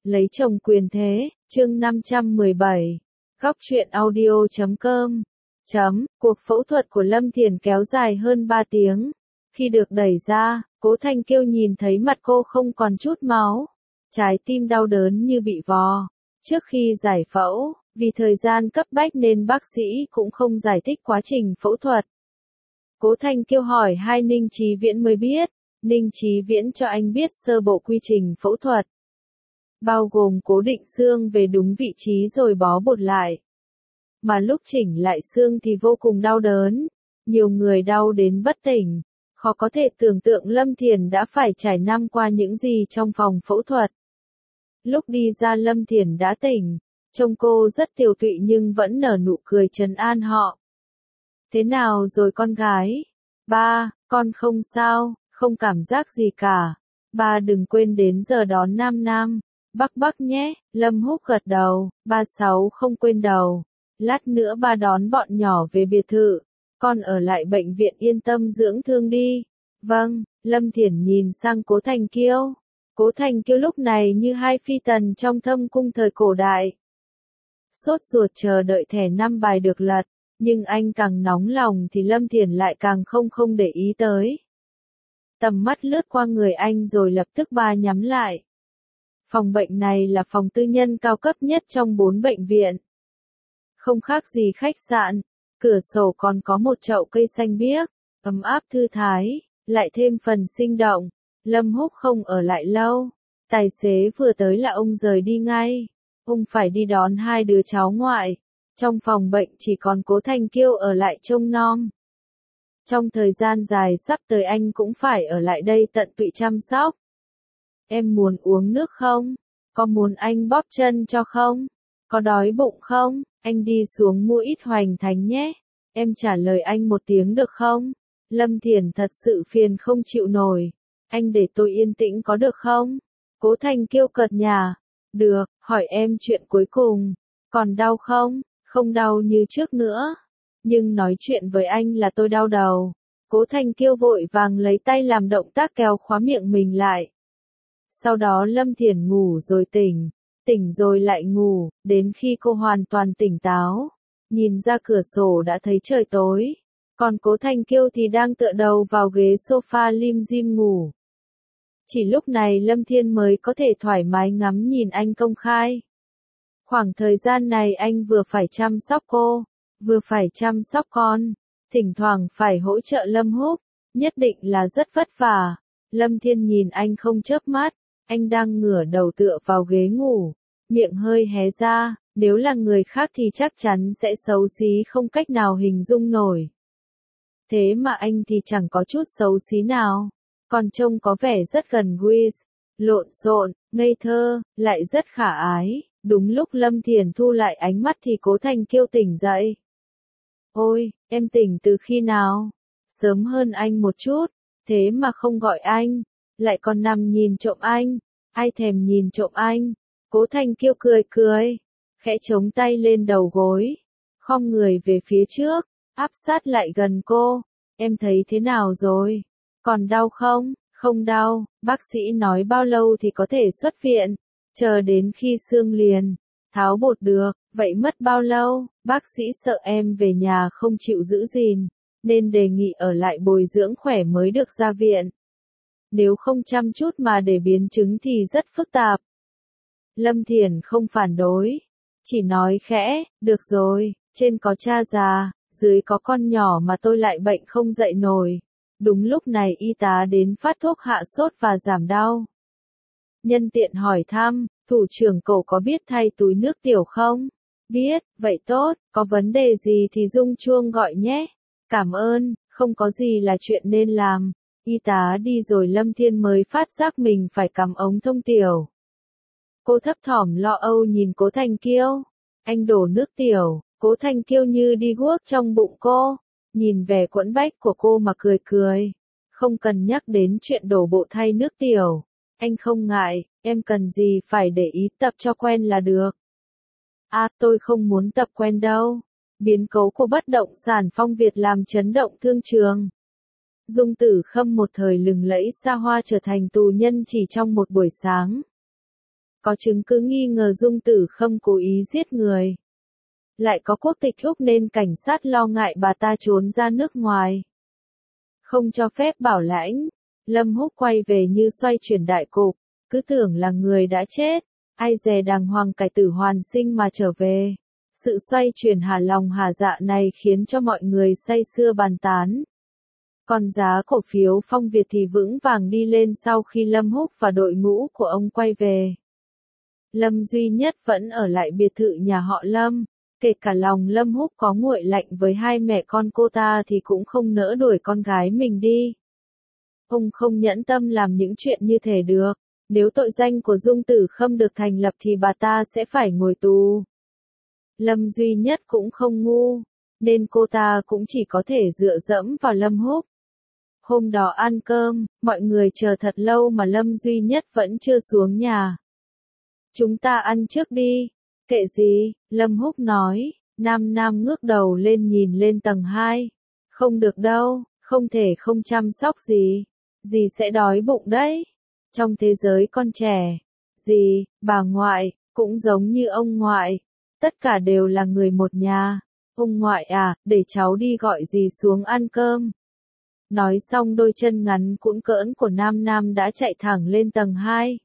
Lấy chồng quyền thế, chương 517. Góc truyện audio.com. Cuộc phẫu thuật của Lâm Thiền kéo dài hơn 3 tiếng. Khi được đẩy ra, Cố Thanh Kiêu nhìn thấy mặt cô không còn chút máu. Trái tim đau đớn như bị vò. Trước khi giải phẫu, vì thời gian cấp bách nên bác sĩ cũng không giải thích quá trình phẫu thuật. Cố Thanh Kiêu hỏi hai Ninh Chí Viễn mới biết. Ninh Chí Viễn cho anh biết sơ bộ quy trình phẫu thuật. Bao gồm cố định xương về đúng vị trí rồi bó bột lại. Mà lúc chỉnh lại xương thì vô cùng đau đớn. Nhiều người đau đến bất tỉnh. Khó có thể tưởng tượng Lâm Thiền đã phải trải năm qua những gì trong phòng phẫu thuật. Lúc đi ra Lâm Thiền đã tỉnh. Trông cô rất tiều tụy nhưng vẫn nở nụ cười trấn an họ. Thế nào rồi con gái? Ba, con không sao, không cảm giác gì cả. Ba đừng quên đến giờ đón Nam Nam, Bắc nhé. Lâm Húc gật đầu. Ba Sáu không quên đầu. Lát nữa ba đón bọn nhỏ về biệt thự. Con ở lại bệnh viện yên tâm dưỡng thương đi. Vâng, Lâm Thiển nhìn sang Cố Thanh Kiêu. Cố Thanh Kiêu lúc này như hai phi tần trong thâm cung thời cổ đại. Sốt ruột chờ đợi thẻ 5 bài được lật, nhưng anh càng nóng lòng thì Lâm Thiển lại càng không để ý tới. Tầm mắt lướt qua người anh rồi lập tức ba nhắm lại. Phòng bệnh này là phòng tư nhân cao cấp nhất trong 4 bệnh viện. Không khác gì khách sạn, cửa sổ còn có một chậu cây xanh biếc, ấm áp thư thái, lại thêm phần sinh động. Lâm Húc không ở lại lâu, tài xế vừa tới là ông rời đi ngay. Ông phải đi đón hai đứa cháu ngoại. Trong phòng bệnh chỉ còn Cố Thanh Kiêu ở lại trông nom. Trong thời gian dài sắp tới anh cũng phải ở lại đây tận tụy chăm sóc. Em muốn uống nước không? Có muốn anh bóp chân cho không? Có đói bụng không? Anh đi xuống mua ít hoành thánh nhé. Em trả lời anh một tiếng được không? Lâm Thiển thật sự phiền không chịu nổi. Anh để tôi yên tĩnh có được không? Cố Thanh Kiêu cợt nhả. Được, hỏi em chuyện cuối cùng. Còn đau không? Không đau như trước nữa. Nhưng nói chuyện với anh là tôi đau đầu. Cố Thanh Kiêu vội vàng lấy tay làm động tác kéo khóa miệng mình lại. Sau đó Lâm Thiển ngủ rồi tỉnh rồi lại ngủ, đến khi cô hoàn toàn tỉnh táo. Nhìn ra cửa sổ đã thấy trời tối. Còn Cố Thanh Kiêu thì đang tựa đầu vào ghế sofa lim dim ngủ. Chỉ lúc này Lâm Thiên mới có thể thoải mái ngắm nhìn anh công khai. Khoảng thời gian này anh vừa phải chăm sóc cô, vừa phải chăm sóc con, thỉnh thoảng phải hỗ trợ Lâm Húc, nhất định là rất vất vả. Lâm Thiên nhìn anh không chớp mắt, anh đang ngửa đầu tựa vào ghế ngủ, miệng hơi hé ra, nếu là người khác thì chắc chắn sẽ xấu xí không cách nào hình dung nổi. Thế mà anh thì chẳng có chút xấu xí nào, còn trông có vẻ rất gần gũi, lộn xộn, ngây thơ, lại rất khả ái. Đúng lúc Lâm Thiển thu lại ánh mắt thì Cố Thanh Kiêu tỉnh dậy. Ôi, em tỉnh từ khi nào? Sớm hơn anh một chút, thế mà không gọi anh, lại còn nằm nhìn trộm anh, ai thèm nhìn trộm anh. Cố Thanh Kiêu cười, khẽ chống tay lên đầu gối, khom người về phía trước, áp sát lại gần cô. Em thấy thế nào rồi? Còn đau không? Không đau, bác sĩ nói bao lâu thì có thể xuất viện? Chờ đến khi xương liền, tháo bột được, vậy mất bao lâu? Bác sĩ sợ em về nhà không chịu giữ gìn, nên đề nghị ở lại bồi dưỡng khỏe mới được ra viện. Nếu không chăm chút mà để biến chứng thì rất phức tạp. Lâm Thiển không phản đối, chỉ nói khẽ, được rồi, trên có cha già, dưới có con nhỏ mà tôi lại bệnh không dậy nổi. Đúng lúc này y tá đến phát thuốc hạ sốt và giảm đau. Nhân tiện hỏi thăm, thủ trưởng cậu có biết thay túi nước tiểu không? Biết, vậy tốt, có vấn đề gì thì rung chuông gọi nhé. Cảm ơn, không có gì là chuyện nên làm. Y tá đi rồi Lâm Thiên mới phát giác mình phải cắm ống thông tiểu. Cô thấp thỏm lo âu nhìn Cố Thanh Kiêu. Anh đổ nước tiểu, Cố Thanh Kiêu như đi guốc trong bụng cô. Nhìn vẻ quẫn bách của cô mà cười. Không cần nhắc đến chuyện đổ bộ thay nước tiểu. Anh không ngại, em cần gì phải để ý, tập cho quen là được. À, tôi không muốn tập quen đâu. Biến cố của bất động sản Phong Việt làm chấn động thương trường. Dung Tử Khâm một thời lừng lẫy xa hoa trở thành tù nhân chỉ trong một buổi sáng. có chứng cứ nghi ngờ Dung Tử Khâm cố ý giết người. Lại có quốc tịch Úc nên cảnh sát lo ngại bà ta trốn ra nước ngoài. Không cho phép bảo lãnh, Lâm Húc quay về như xoay chuyển đại cục, cứ tưởng là người đã chết, ai dè đàng hoàng cải tử hoàn sinh mà trở về. Sự xoay chuyển hà lòng hà dạ này khiến cho mọi người say sưa bàn tán. Còn giá cổ phiếu Phong Việt thì vững vàng đi lên sau khi Lâm Húc và đội ngũ của ông quay về. Lâm Duy Nhất vẫn ở lại biệt thự nhà họ Lâm, kể cả lòng Lâm Húc có nguội lạnh với hai mẹ con cô ta thì cũng không nỡ đuổi con gái mình đi. Ông không nhẫn tâm làm những chuyện như thế được, nếu tội danh của Dung Tử Khâm được thành lập thì bà ta sẽ phải ngồi tù. Lâm Duy Nhất cũng không ngu, nên cô ta cũng chỉ có thể dựa dẫm vào Lâm Húc. Hôm đó ăn cơm, mọi người chờ thật lâu mà Lâm Duy Nhất vẫn chưa xuống nhà. Chúng ta ăn trước đi. Kệ gì, Lâm Húc nói, Nam Nam ngước đầu lên nhìn lên tầng 2. Không được đâu, không thể không chăm sóc gì. Dì sẽ đói bụng đấy. Trong thế giới con trẻ, dì, bà ngoại, cũng giống như ông ngoại. Tất cả đều là người một nhà. Ông ngoại à, để cháu đi gọi dì xuống ăn cơm. Nói xong đôi chân ngắn cũn cỡn của Nam Nam đã chạy thẳng lên tầng 2.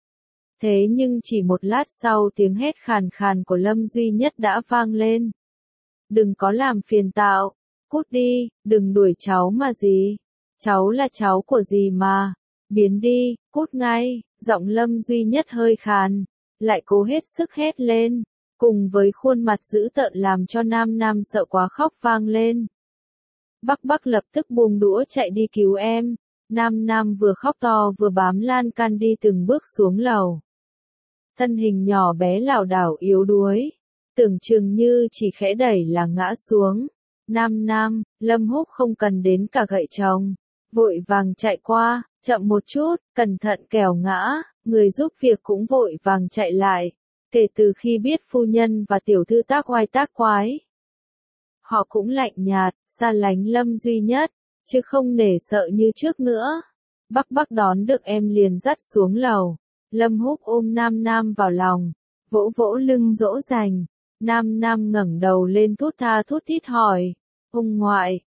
Thế nhưng chỉ một lát sau tiếng hét khàn khàn của Lâm Duy Nhất đã vang lên. Đừng có làm phiền tạo, cút đi, đừng đuổi cháu mà gì. Cháu là cháu của dì mà. Biến đi, cút ngay, giọng Lâm Duy Nhất hơi khàn, lại cố hết sức hét lên, cùng với khuôn mặt dữ tợn làm cho Nam Nam sợ quá khóc vang lên. Bắc Bắc lập tức buông đũa chạy đi cứu em. Nam Nam vừa khóc to vừa bám lan can đi từng bước xuống lầu. Thân hình nhỏ bé lảo đảo yếu đuối, tưởng chừng như chỉ khẽ đẩy là ngã xuống. Nam Nam, Lâm Húc không cần đến cả gậy trồng, vội vàng chạy qua, chậm một chút, cẩn thận kẻo ngã, người giúp việc cũng vội vàng chạy lại. Kể từ khi biết phu nhân và tiểu thư tác oai tác quái, họ cũng lạnh nhạt, xa lánh Lâm Duy Nhất, chứ không nể sợ như trước nữa. Bắc Bắc đón được em liền dắt xuống lầu. Lâm Húc ôm Nam Nam vào lòng, vỗ vỗ lưng dỗ dành. Nam Nam ngẩng đầu lên thút tha thút thít hỏi, ông ngoại,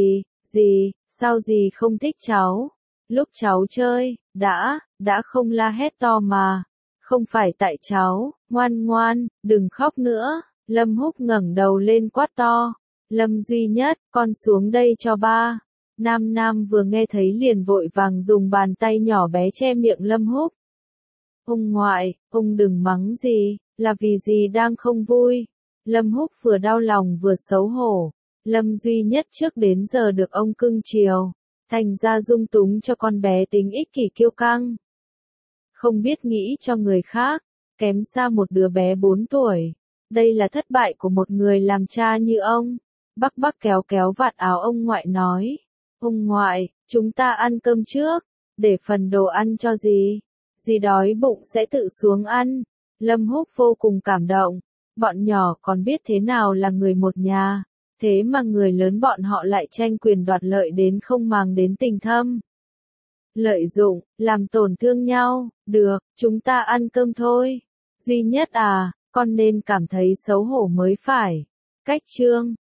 dì, sao dì không thích cháu? Lúc cháu chơi, đã không la hét to mà. Không phải tại cháu, ngoan ngoan, đừng khóc nữa. Lâm Húc ngẩng đầu lên quát to. Lâm Duy Nhất, con xuống đây cho ba. Nam Nam vừa nghe thấy liền vội vàng dùng bàn tay nhỏ bé che miệng Lâm Húc. Ông ngoại, ông đừng mắng gì, là vì dì đang không vui. Lâm Húc vừa đau lòng vừa xấu hổ. Lâm Duy Nhất trước đến giờ được ông cưng chiều, thành ra dung túng cho con bé tính ích kỷ kiêu căng. Không biết nghĩ cho người khác, kém xa một đứa bé 4 tuổi. Đây là thất bại của một người làm cha như ông. Bắc Bắc kéo kéo vạt áo ông ngoại nói. Ông ngoại, chúng ta ăn cơm trước, để phần đồ ăn cho dì. Dì đói bụng sẽ tự xuống ăn. Lâm Húc vô cùng cảm động. Bọn nhỏ còn biết thế nào là người một nhà. Thế mà người lớn bọn họ lại tranh quyền đoạt lợi đến không màng đến tình thâm. Lợi dụng, làm tổn thương nhau, được, chúng ta ăn cơm thôi. Duy Nhất à, con nên cảm thấy xấu hổ mới phải. Cách chương